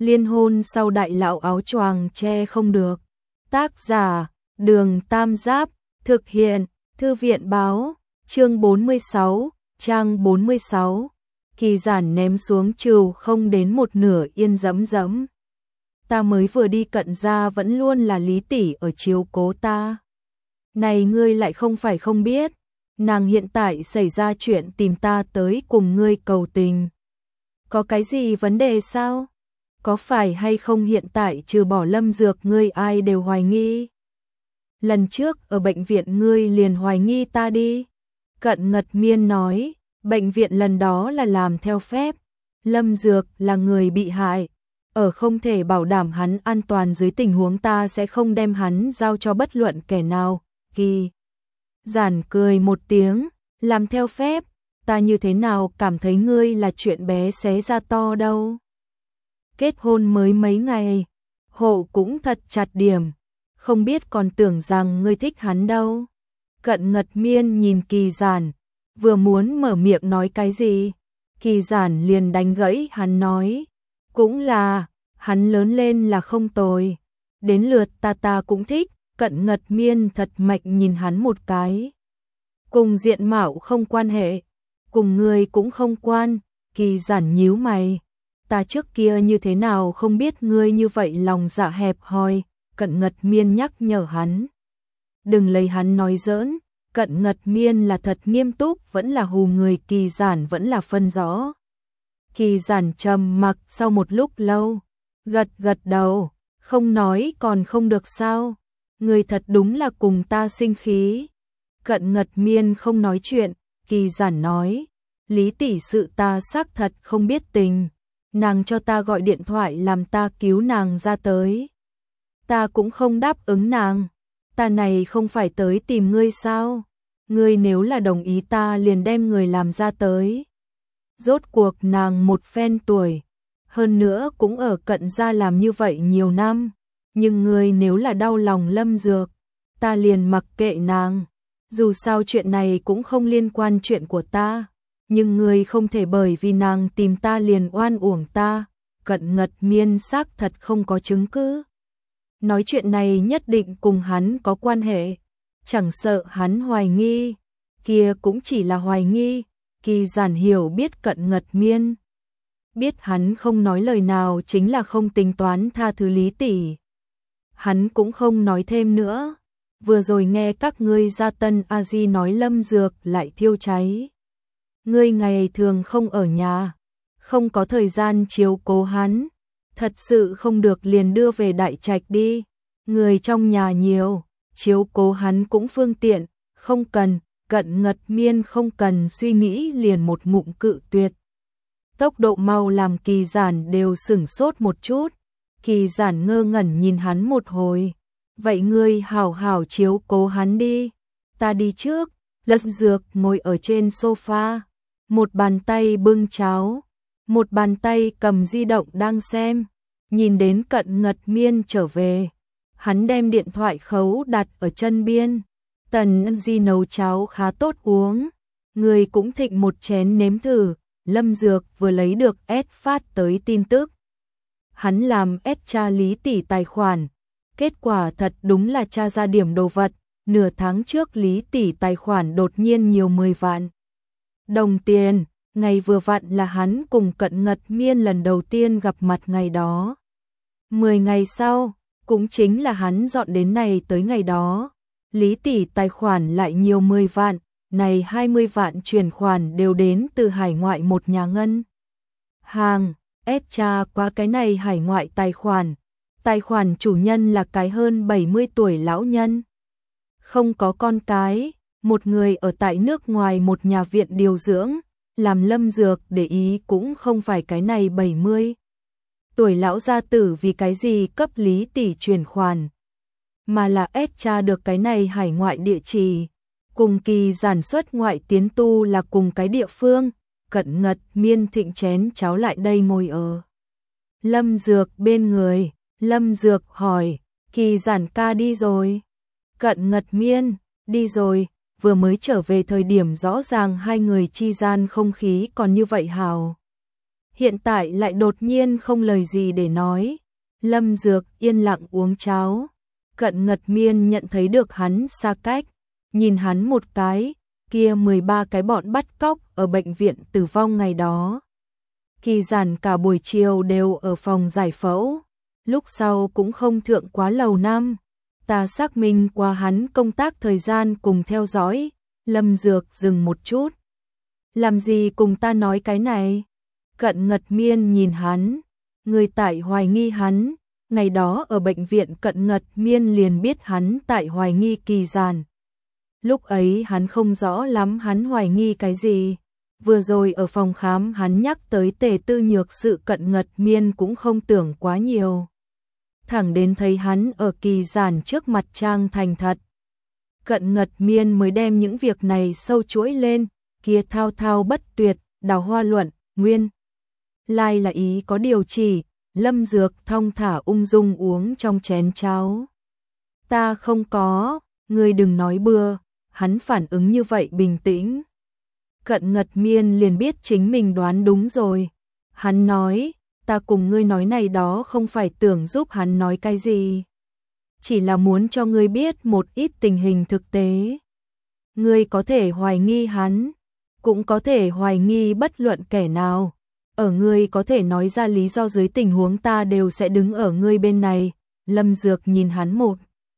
Liên hôn sau đại lão áo choàng che không được. Tác giả, Đường Tam Giáp, thực hiện, Thư viện báo, chương 46, trang 46. Kỳ Giản ném xuống trừ không đến một nửa yên dẫm dẫm. Ta mới vừa đi Cận gia vẫn luôn là Lý tỷ ở chiếu cố ta. Này ngươi lại không phải không biết, nàng hiện tại xảy ra chuyện tìm ta tới cùng ngươi cầu tình. Có cái gì vấn đề sao? Có phải hay không hiện tại trừ bỏ Lâm Dược ngươi ai đều hoài nghi? Lần trước ở bệnh viện ngươi liền hoài nghi ta đi. Cận Ngật Miên nói, bệnh viện lần đó là làm theo phép. Lâm Dược là người bị hại. Ở không thể bảo đảm hắn an toàn dưới tình huống ta sẽ không đem hắn giao cho bất luận kẻ nào. Kỳ Giản cười một tiếng, làm theo phép, ta như thế nào cảm thấy ngươi là chuyện bé xé ra to đâu. Kết hôn mới mấy ngày, hộ cũng thật chặt điểm, không biết còn tưởng rằng ngươi thích hắn đâu. Cận Ngật Miên nhìn Kỳ Giản, vừa muốn mở miệng nói cái gì, Kỳ Giản liền đánh gãy hắn nói, cũng là, hắn lớn lên là không tồi, đến lượt ta cũng thích. Cận Ngật Miên thật mạnh nhìn hắn một cái. Cùng diện mạo không quan hệ, cùng người cũng không quan. Kỳ Giản nhíu mày, ta trước kia như thế nào không biết ngươi như vậy lòng dạ hẹp hòi. Cận Ngật Miên nhắc nhở hắn, đừng lấy hắn nói giỡn. Cận Ngật Miên là thật nghiêm túc vẫn là hù người, Kỳ Giản vẫn là phân rõ. Kỳ Giản trầm mặc sau một lúc lâu, gật đầu, không nói còn không được sao? Người thật đúng là cùng ta sinh khí. Cận Ngật Miên không nói chuyện, Kỳ Giản nói, Lý tỷ sự ta xác thật không biết tình, nàng cho ta gọi điện thoại làm ta cứu nàng ra tới. Ta cũng không đáp ứng nàng, ta này không phải tới tìm ngươi sao? Ngươi nếu là đồng ý ta liền đem người làm ra tới. Rốt cuộc nàng một phen tuổi, hơn nữa cũng ở Cận gia làm như vậy nhiều năm. Nhưng ngươi nếu là đau lòng Lâm Dược, ta liền mặc kệ nàng. Dù sao chuyện này cũng không liên quan chuyện của ta, nhưng ngươi không thể bởi vì nàng tìm ta liền oan uổng ta. Cận Ngật Miên xác thật không có chứng cứ. Nói chuyện này nhất định cùng hắn có quan hệ, chẳng sợ hắn hoài nghi, kia cũng chỉ là hoài nghi. Kỳ Giản hiểu biết Cận Ngật Miên, biết hắn không nói lời nào chính là không tính toán tha thứ Lý tỷ. Hắn cũng không nói thêm nữa. Vừa rồi nghe các ngươi gia Tân A Di nói Lâm Dược lại thiêu cháy. Ngươi ngày thường không ở nhà, không có thời gian chiếu cố hắn, thật sự không được liền đưa về Đại Trạch đi. Người trong nhà nhiều, chiếu cố hắn cũng phương tiện, không cần. Cận Ngật Miên không cần suy nghĩ liền một ngụm cự tuyệt. Tốc độ mau làm Kỳ Giản đều sửng sốt một chút. Kỳ Giản ngơ ngẩn nhìn hắn một hồi. Vậy ngươi hảo hảo chiếu cố hắn đi. Ta đi trước. Lâm Dược ngồi ở trên sofa. Một bàn tay bưng cháo, một bàn tay cầm di động đang xem. Nhìn đến Cận Ngật Miên trở về, hắn đem điện thoại khấu đặt ở chân biên. Tần Di nấu cháo khá tốt uống. Người cũng thịnh một chén nếm thử. Lâm Dược vừa lấy được S phát tới tin tức. Hắn làm S tra Lý tỷ tài khoản. Kết quả thật đúng là tra ra điểm đồ vật. Nửa tháng trước Lý tỷ tài khoản đột nhiên nhiều 10 vạn đồng tiền. Ngày vừa vặn là hắn cùng Cận Ngật Miên lần đầu tiên gặp mặt ngày đó. 10 ngày sau, cũng chính là hắn dọn đến này tới ngày đó, Lý tỷ tài khoản lại nhiều 10 vạn. Này 20 vạn chuyển khoản đều đến từ hải ngoại một nhà ngân hàng. Tra qua cái này hải ngoại tài khoản chủ nhân là cái hơn 70 tuổi lão nhân, không có con cái, một người ở tại nước ngoài một nhà viện điều dưỡng. Làm Lâm Dược để ý cũng không phải cái này 70 tuổi lão gia tử vì cái gì cấp Lý tỷ chuyển khoản, mà là tra được cái này hải ngoại địa chỉ, cùng Kỳ Giản xuất ngoại tiến tu là cùng cái địa phương. Cận Ngật Miên thịnh chén cháo lại đây ngồi ở Lâm Dược bên người. Lâm Dược hỏi, Kỳ Giản ca đi rồi? Cận Ngật Miên, đi rồi, vừa mới trở về thời điểm rõ ràng hai người chi gian không khí còn như vậy hào. hiện tại lại đột nhiên không lời gì để nói. Lâm Dược yên lặng uống cháo. Cận Ngật Miên nhận thấy được hắn xa cách, nhìn hắn một cái, kia 13 cái bọn bắt cóc ở bệnh viện tử vong ngày đó. Kỳ Giản cả buổi chiều đều ở phòng giải phẫu, lúc sau cũng không thượng quá lầu năm. Ta xác minh qua hắn công tác thời gian cùng theo dõi. Lâm Dược dừng một chút. Làm gì cùng ta nói cái này? Cận Ngật Miên nhìn hắn. Người tại hoài nghi hắn. Ngày đó ở bệnh viện Cận Ngật Miên liền biết hắn tại hoài nghi Kỳ Giản. Lúc ấy hắn không rõ lắm hắn hoài nghi cái gì. Vừa rồi ở phòng khám hắn nhắc tới Tề Tư Nhược sự Cận Ngật Miên cũng không tưởng quá nhiều. Thẳng đến thấy hắn ở Kỳ Giản trước mặt trang thành thật. Cận Ngật Miên mới đem những việc này sâu chuỗi lên, kia thao thao bất tuyệt, đào hoa luận, nguyên. Lai là ý có điều chỉ, Lâm Dược thong thả ung dung uống trong chén cháo. Ta không có, ngươi đừng nói bừa, hắn phản ứng như vậy bình tĩnh. Cận Ngật Miên liền biết chính mình đoán đúng rồi. Hắn nói, ta cùng ngươi nói này đó không phải tưởng giúp hắn nói cái gì. Chỉ là muốn cho ngươi biết một ít tình hình thực tế. Ngươi có thể hoài nghi hắn, cũng có thể hoài nghi bất luận kẻ nào. Ở ngươi có thể nói ra lý do dưới tình huống ta đều sẽ đứng ở ngươi bên này. Lâm Dược nhìn hắn một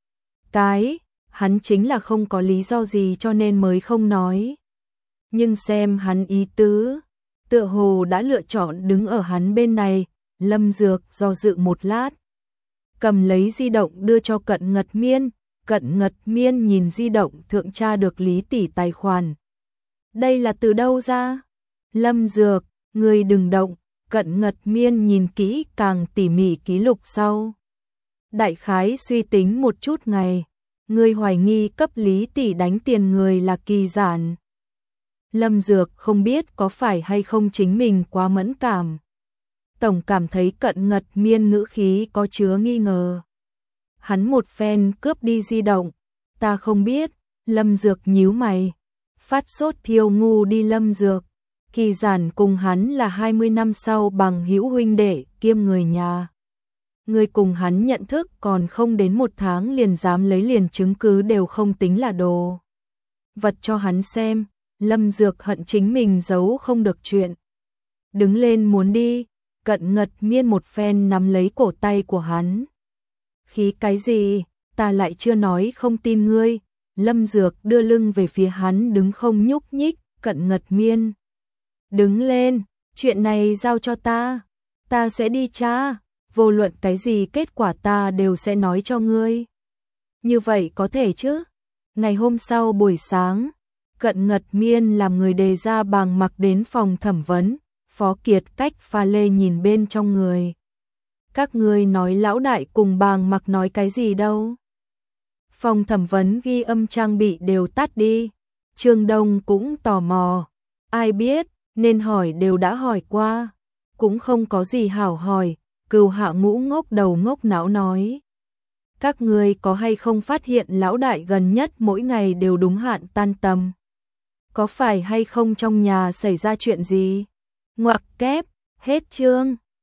cái, hắn chính là không có lý do gì cho nên mới không nói. Nhưng xem hắn ý tứ, tựa hồ đã lựa chọn đứng ở hắn bên này. Lâm Dược do dự một lát, cầm lấy di động đưa cho Cận Ngật Miên. Cận Ngật Miên nhìn di động thượng tra được Lý tỷ tài khoản. Đây là từ đâu ra? Lâm Dược, ngươi đừng động. Cận Ngật Miên nhìn kỹ càng tỉ mỉ ký lục sau. Đại khái suy tính một chút ngày. Ngươi hoài nghi cấp Lý tỷ đánh tiền người là Kỳ Giản. Lâm Dược không biết có phải hay không chính mình quá mẫn cảm. Tổng cảm thấy Cận Ngật Miên ngữ khí có chứa nghi ngờ. Hắn một phen cướp đi di động. Ta không biết. Lâm Dược nhíu mày. Phát sốt thiêu ngu đi Lâm Dược. Kỳ Giản cùng hắn là 20 năm sau bằng hữu huynh đệ kiêm người nhà. Người cùng hắn nhận thức còn không đến 1 tháng liền dám lấy liền chứng cứ đều không tính là đồ vật cho hắn xem. Lâm Dược hận chính mình giấu không được chuyện. Đứng lên muốn đi. Cận Ngật Miên một phen nắm lấy cổ tay của hắn. Khí cái gì, ta lại chưa nói không tin ngươi. Lâm Dược đưa lưng về phía hắn đứng không nhúc nhích. Cận Ngật Miên, đứng lên, chuyện này giao cho ta sẽ đi tra, vô luận cái gì kết quả ta đều sẽ nói cho ngươi. Như vậy có thể chứ? Ngày hôm sau buổi sáng, Cận Ngật Miên làm người đề ra Bàng Mặc đến phòng thẩm vấn. Phó Kiệt cách pha lê nhìn bên trong người. Các ngươi nói lão đại cùng Bàng Mặc nói cái gì đâu? Phòng thẩm vấn ghi âm trang bị đều tắt đi. Trương Đông cũng tò mò. Ai biết, nên hỏi đều đã hỏi qua. Cũng không có gì hảo hỏi. Cừu Hạ Ngũ ngốc đầu ngốc não nói. Các ngươi có hay không phát hiện lão đại gần nhất mỗi ngày đều đúng hạn tan tầm? Có phải hay không trong nhà xảy ra chuyện gì? Ngoặc kép, hết chương.